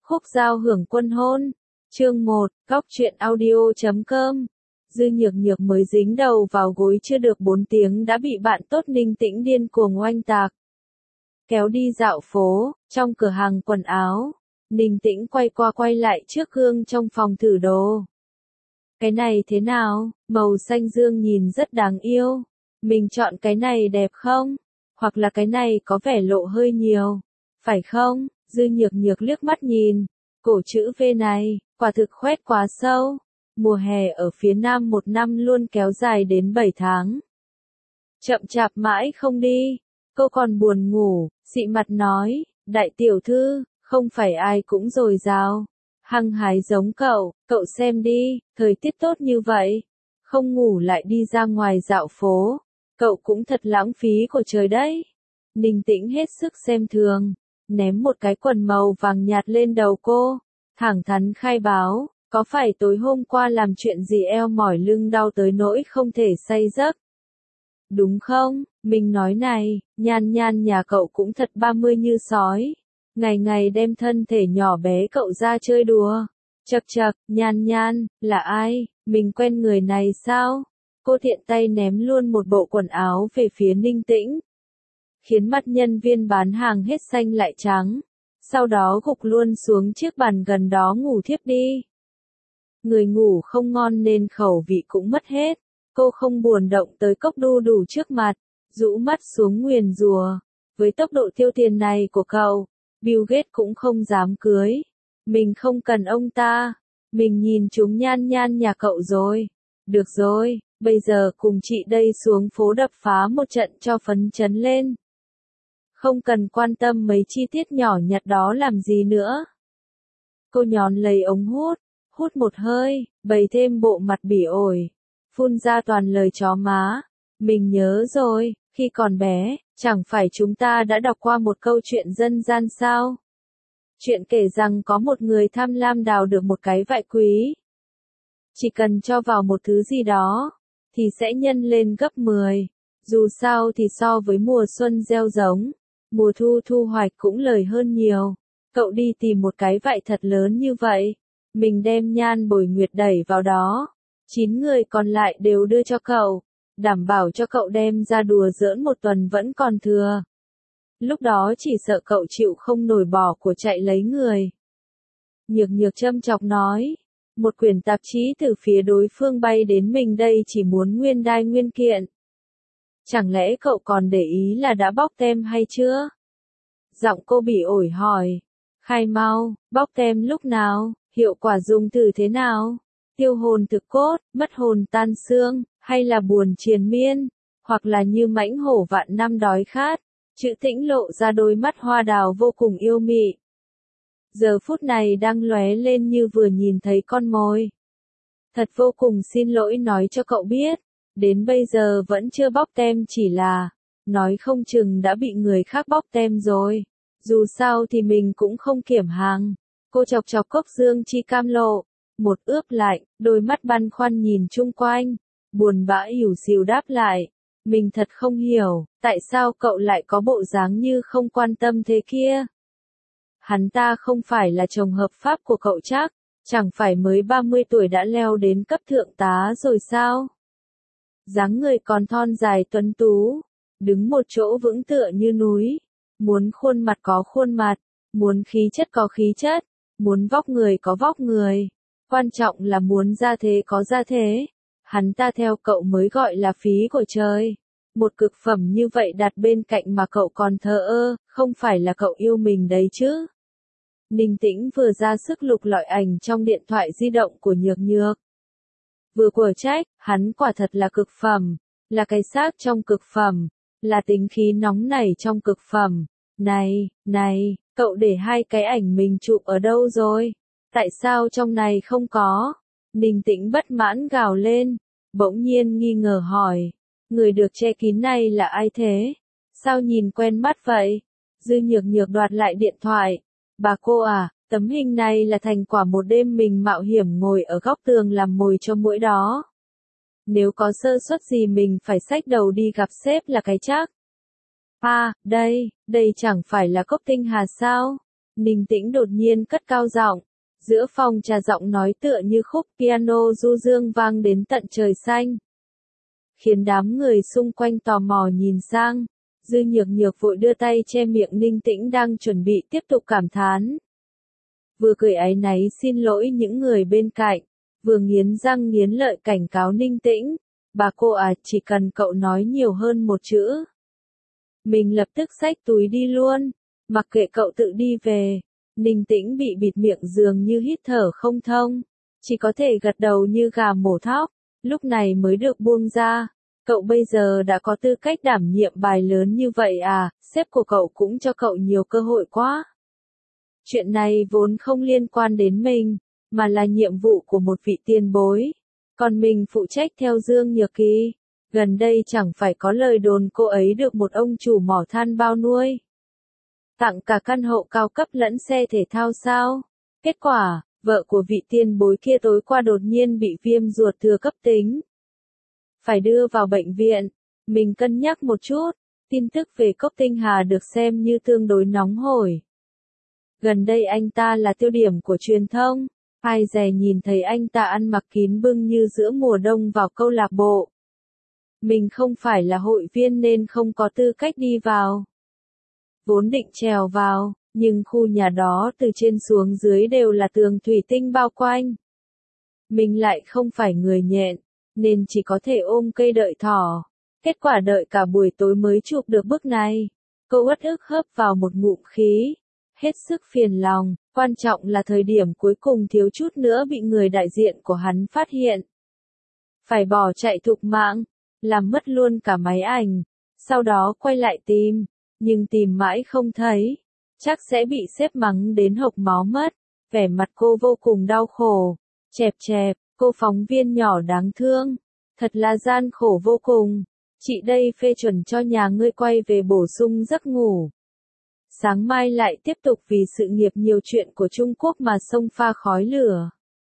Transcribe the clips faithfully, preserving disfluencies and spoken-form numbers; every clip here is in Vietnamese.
Khúc Giao hưởng quân hôn. Chương một, Góc truyện audio chấm com. Dư Nhược Nhược mới dính đầu vào gối chưa được bốn tiếng đã bị bạn tốt Ninh Tĩnh điên cuồng oanh tạc. Kéo đi dạo phố, trong cửa hàng quần áo, Ninh Tĩnh quay qua quay lại trước gương trong phòng thử đồ. Cái này thế nào, màu xanh dương nhìn rất đáng yêu. Mình chọn cái này đẹp không? Hoặc là cái này có vẻ lộ hơi nhiều, phải không? Dư Nhược Nhược liếc mắt nhìn, cổ chữ V này, quả thực khoét quá sâu. Mùa hè ở phía Nam một năm luôn kéo dài đến bảy tháng. Chậm chạp mãi không đi, cô còn buồn ngủ, xị mặt nói, đại tiểu thư, không phải ai cũng dồi dào, hăng hái giống cậu, cậu xem đi, thời tiết tốt như vậy, không ngủ lại đi ra ngoài dạo phố, cậu cũng thật lãng phí của trời đấy. Ninh Tĩnh hết sức xem thường, ném một cái quần màu vàng nhạt lên đầu cô, thẳng thắn khai báo, có phải tối hôm qua làm chuyện gì eo mỏi lưng đau tới nỗi không thể say giấc? Đúng không? Mình nói này, Nhan Nhan nhà cậu cũng thật ba mươi như sói, ngày ngày đem thân thể nhỏ bé cậu ra chơi đùa. Chậc chậc, Nhan Nhan, là ai? Mình quen người này sao? Cô tiện tay ném luôn một bộ quần áo về phía Ninh Tĩnh, khiến mặt nhân viên bán hàng hết xanh lại trắng, sau đó gục luôn xuống chiếc bàn gần đó ngủ thiếp đi. Người ngủ không ngon nên khẩu vị cũng mất hết, cô không buồn động tới cốc đu đủ trước mặt, rũ mắt xuống nguyền rủa, với tốc độ tiêu tiền này của cậu, Bill Gates cũng không dám cưới. Mình không cần ông ta, mình nhìn chúng Nhan Nhan nhà cậu rồi. Được rồi, bây giờ cùng chị đây xuống phố đập phá một trận cho phấn chấn lên. Không cần quan tâm mấy chi tiết nhỏ nhặt đó làm gì nữa. Cô nhón lấy ống hút, hút một hơi, bày thêm bộ mặt bỉ ổi, phun ra toàn lời chó má. Mình nhớ rồi, khi còn bé, chẳng phải chúng ta đã đọc qua một câu chuyện dân gian sao? Chuyện kể rằng có một người tham lam đào được một cái vại quý. Chỉ cần cho vào một thứ gì đó, thì sẽ nhân lên gấp mười. Dù sao thì so với mùa xuân gieo giống, mùa thu thu hoạch cũng lời hơn nhiều. Cậu đi tìm một cái vại thật lớn như vậy, mình đem Nhan Bồi Nguyệt đẩy vào đó, chín người còn lại đều đưa cho cậu, đảm bảo cho cậu đem ra đùa giỡn một tuần vẫn còn thừa. Lúc đó chỉ sợ cậu chịu không nổi bỏ của chạy lấy người. Nhược Nhược châm chọc nói, một quyển tạp chí từ phía đối phương bay đến mình đây chỉ muốn nguyên đai nguyên kiện. Chẳng lẽ cậu còn để ý là đã bóc tem hay chưa? Giọng cô bỉ ổi hỏi, khai mau, bóc tem lúc nào, hiệu quả dùng thử thế nào? Tiêu hồn thực cốt, mất hồn tan xương, hay là buồn triền miên, hoặc là như mãnh hổ vạn năm đói khát. Chữ Tĩnh lộ ra đôi mắt hoa đào vô cùng yêu mị. Giờ phút này đang lóe lên như vừa nhìn thấy con mồi. Thật vô cùng xin lỗi nói cho cậu biết, đến bây giờ vẫn chưa bóc tem chỉ là, nói không chừng đã bị người khác bóc tem rồi. Dù sao thì mình cũng không kiểm hàng. Cô chọc chọc cốc dương chi cam lộ, một ướp lạnh, đôi mắt băn khoăn nhìn chung quanh, buồn bã ỉu xìu đáp lại. Mình thật không hiểu, tại sao cậu lại có bộ dáng như không quan tâm thế kia? Hắn ta không phải là chồng hợp pháp của cậu chắc, chẳng phải mới ba mươi tuổi đã leo đến cấp thượng tá rồi sao? Dáng người còn thon dài tuấn tú, đứng một chỗ vững tựa như núi, muốn khuôn mặt có khuôn mặt, muốn khí chất có khí chất, muốn vóc người có vóc người, quan trọng là muốn gia thế có gia thế. Hắn ta theo cậu mới gọi là phí của trời. Một cực phẩm như vậy đặt bên cạnh mà cậu còn thờ ơ, không phải là cậu yêu mình đấy chứ. Ninh Tĩnh vừa ra sức lục lọi ảnh trong điện thoại di động của Nhược Nhược. Vừa của trách, hắn quả thật là cực phẩm, là cái xác trong cực phẩm, là tính khí nóng nảy trong cực phẩm. Này, này, cậu để hai cái ảnh mình chụp ở đâu rồi? Tại sao trong này không có? Ninh Tĩnh bất mãn gào lên, bỗng nhiên nghi ngờ hỏi, người được che kín này là ai thế? Sao nhìn quen mắt vậy? Dư Nhược Nhược đoạt lại điện thoại, bà cô à, tấm hình này là thành quả một đêm mình mạo hiểm ngồi ở góc tường làm mồi cho muỗi đó. Nếu có sơ suất gì mình phải xách đầu đi gặp sếp là cái chắc. À, đây, đây chẳng phải là cốc tinh hà sao? Ninh Tĩnh đột nhiên cất cao giọng, giữa phòng trà giọng nói tựa như khúc piano du dương vang đến tận trời xanh. Khiến đám người xung quanh tò mò nhìn sang, Dư Nhược Nhược vội đưa tay che miệng Ninh Tĩnh đang chuẩn bị tiếp tục cảm thán. Vừa cười áy náy xin lỗi những người bên cạnh, vừa nghiến răng nghiến lợi cảnh cáo Ninh Tĩnh, bà cô à, chỉ cần cậu nói nhiều hơn một chữ. Mình lập tức xách túi đi luôn, mặc kệ cậu tự đi về. Ninh Tĩnh bị bịt miệng dường như hít thở không thông, chỉ có thể gật đầu như gà mổ thóc, lúc này mới được buông ra. Cậu bây giờ đã có tư cách đảm nhiệm bài lớn như vậy à, sếp của cậu cũng cho cậu nhiều cơ hội quá. Chuyện này vốn không liên quan đến mình, mà là nhiệm vụ của một vị tiền bối. Còn mình phụ trách theo Dương Nhược Kỳ. Gần đây chẳng phải có lời đồn cô ấy được một ông chủ mỏ than bao nuôi. Tặng cả căn hộ cao cấp lẫn xe thể thao sao? Kết quả, vợ của vị tiền bối kia tối qua đột nhiên bị viêm ruột thừa cấp tính. Phải đưa vào bệnh viện. Mình cân nhắc một chút, tin tức về Cốc Tinh Hà được xem như tương đối nóng hổi. Gần đây anh ta là tiêu điểm của truyền thông, ai dè nhìn thấy anh ta ăn mặc kín bưng như giữa mùa đông vào câu lạc bộ. Mình không phải là hội viên nên không có tư cách đi vào. Vốn định trèo vào, nhưng khu nhà đó từ trên xuống dưới đều là tường thủy tinh bao quanh. Mình lại không phải người nhện, nên chỉ có thể ôm cây đợi thỏ. Kết quả đợi cả buổi tối mới chụp được bức này. Cô uất ức hớp vào một ngụm khí. Hết sức phiền lòng, quan trọng là thời điểm cuối cùng thiếu chút nữa bị người đại diện của hắn phát hiện. Phải bỏ chạy thục mạng, làm mất luôn cả máy ảnh, sau đó quay lại tìm, nhưng tìm mãi không thấy, chắc sẽ bị sếp mắng đến hộc máu mất. Vẻ mặt cô vô cùng đau khổ, chẹp chẹp, cô phóng viên nhỏ đáng thương, thật là gian khổ vô cùng. Chị đây phê chuẩn cho nhà ngươi quay về bổ sung giấc ngủ. Sáng mai lại tiếp tục vì sự nghiệp nhiều chuyện của Trung Quốc mà xông pha khói lửa.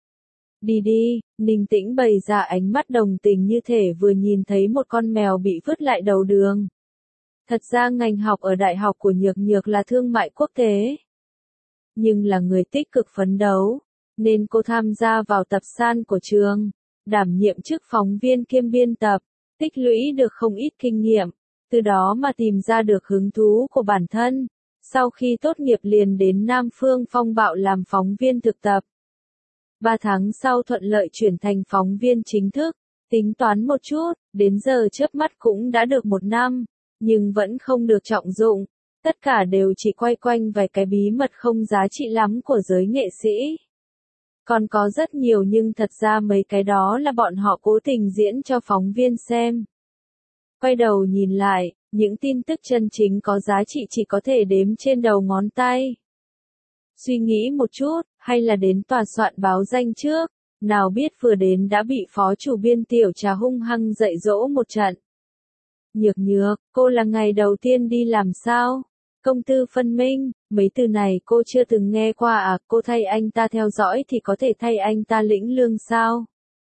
Đi đi, Ninh Tĩnh bày ra ánh mắt đồng tình như thể vừa nhìn thấy một con mèo bị vứt lại đầu đường. Thật ra ngành học ở đại học của Nhược Nhược là thương mại quốc tế. Nhưng là người tích cực phấn đấu, nên cô tham gia vào tập san của trường, đảm nhiệm chức phóng viên kiêm biên tập, tích lũy được không ít kinh nghiệm, từ đó mà tìm ra được hứng thú của bản thân. Sau khi tốt nghiệp liền đến Nam Phương Phong Bạo làm phóng viên thực tập. Ba tháng sau thuận lợi chuyển thành phóng viên chính thức, tính toán một chút, đến giờ chớp mắt cũng đã được một năm, nhưng vẫn không được trọng dụng. Tất cả đều chỉ quay quanh vài cái bí mật không giá trị lắm của giới nghệ sĩ. Còn có rất nhiều nhưng thật ra mấy cái đó là bọn họ cố tình diễn cho phóng viên xem. Quay đầu nhìn lại, những tin tức chân chính có giá trị chỉ có thể đếm trên đầu ngón tay. Suy nghĩ một chút, hay là đến tòa soạn báo danh trước, nào biết vừa đến đã bị phó chủ biên Tiểu Trà hung hăng dạy dỗ một trận. Nhược Nhược, cô là ngày đầu tiên đi làm sao? Công tư phân minh, mấy từ này cô chưa từng nghe qua à, cô thay anh ta theo dõi thì có thể thay anh ta lĩnh lương sao?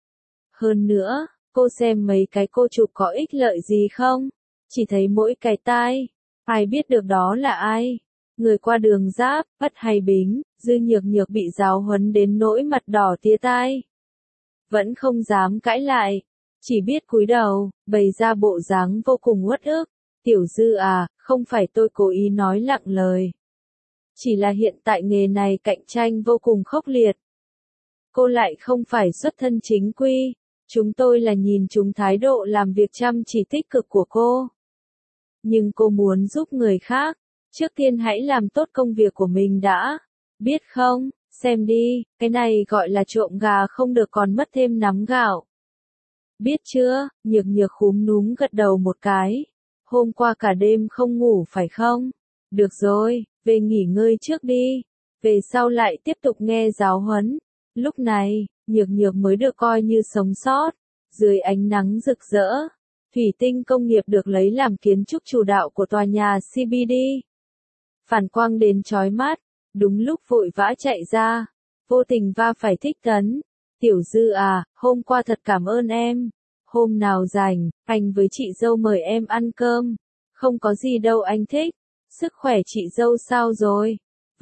Hơn nữa, cô xem mấy cái cô chụp có ích lợi gì không? Chỉ thấy mỗi cái tai, ai biết được đó là ai? Người qua đường giáp, Ất hay Bính, Dư Nhược Nhược bị giáo huấn đến nỗi mặt đỏ tía tai. Vẫn không dám cãi lại, chỉ biết cúi đầu, bày ra bộ dáng vô cùng uất ức. Tiểu Dư à, không phải tôi cố ý nói lặng lời. Chỉ là hiện tại nghề này cạnh tranh vô cùng khốc liệt. Cô lại không phải xuất thân chính quy, chúng tôi là nhìn chúng thái độ làm việc chăm chỉ tích cực của cô. Nhưng cô muốn giúp người khác, trước tiên hãy làm tốt công việc của mình đã. Biết không, xem đi, cái này gọi là trộm gà không được còn mất thêm nắm gạo. Biết chưa, Nhược Nhược khúm núm gật đầu một cái. Hôm qua cả đêm không ngủ phải không? Được rồi, về nghỉ ngơi trước đi. Về sau lại tiếp tục nghe giáo huấn. Lúc này, Nhược Nhược mới được coi như sống sót. Dưới ánh nắng rực rỡ, thủy tinh công nghiệp được lấy làm kiến trúc chủ đạo của tòa nhà xê bê đê. Phản quang đến chói mắt, đúng lúc vội vã chạy ra, vô tình va phải Thích Tấn. Tiểu Dư à, hôm qua thật cảm ơn em. Hôm nào rảnh, anh với chị dâu mời em ăn cơm. Không có gì đâu anh thích. Sức khỏe chị dâu sao rồi?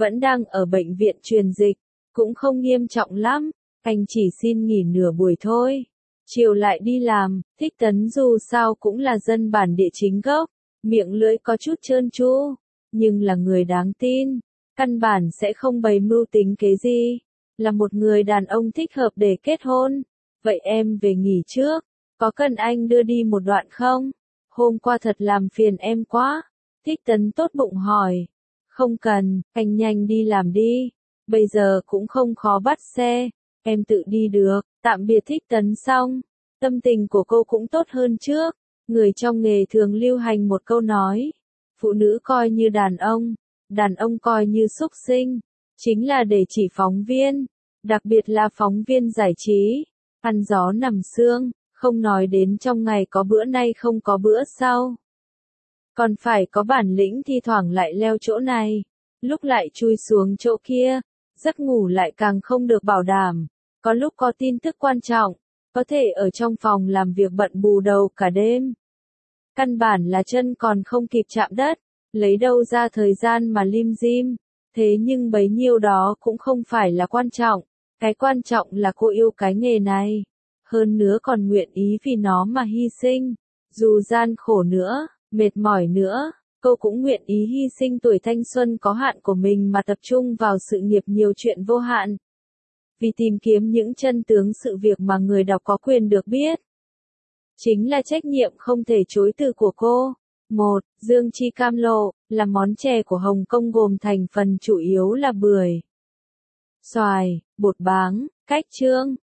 Vẫn đang ở bệnh viện truyền dịch, cũng không nghiêm trọng lắm, anh chỉ xin nghỉ nửa buổi thôi. Chiều lại đi làm, Thích Tấn dù sao cũng là dân bản địa chính gốc, miệng lưỡi có chút trơn tru, nhưng là người đáng tin, căn bản sẽ không bày mưu tính kế gì, là một người đàn ông thích hợp để kết hôn. Vậy em về nghỉ trước, có cần anh đưa đi một đoạn không? Hôm qua thật làm phiền em quá. Thích Tấn tốt bụng hỏi. Không cần, anh nhanh đi làm đi. Bây giờ cũng không khó bắt xe, em tự đi được. Tạm biệt Thích Tấn xong, tâm tình của cô cũng tốt hơn trước. Người trong nghề thường lưu hành một câu nói, phụ nữ coi như đàn ông, đàn ông coi như súc sinh, chính là để chỉ phóng viên, đặc biệt là phóng viên giải trí, ăn gió nằm sương, không nói đến trong ngày có bữa nay không có bữa sau. Còn phải có bản lĩnh thi thoảng lại leo chỗ này, lúc lại chui xuống chỗ kia, giấc ngủ lại càng không được bảo đảm, có lúc có tin tức quan trọng, có thể ở trong phòng làm việc bận bù đầu cả đêm. Căn bản là chân còn không kịp chạm đất, lấy đâu ra thời gian mà lim dim, thế nhưng bấy nhiêu đó cũng không phải là quan trọng, cái quan trọng là cô yêu cái nghề này, hơn nữa còn nguyện ý vì nó mà hy sinh, dù gian khổ nữa, mệt mỏi nữa, cô cũng nguyện ý hy sinh tuổi thanh xuân có hạn của mình mà tập trung vào sự nghiệp nhiều chuyện vô hạn. Vì tìm kiếm những chân tướng sự việc mà người đọc có quyền được biết. Chính là trách nhiệm không thể chối từ của cô. một. Dương chi cam lộ, là món chè của Hồng Kông gồm thành phần chủ yếu là bưởi, xoài, bột báng, cách chương,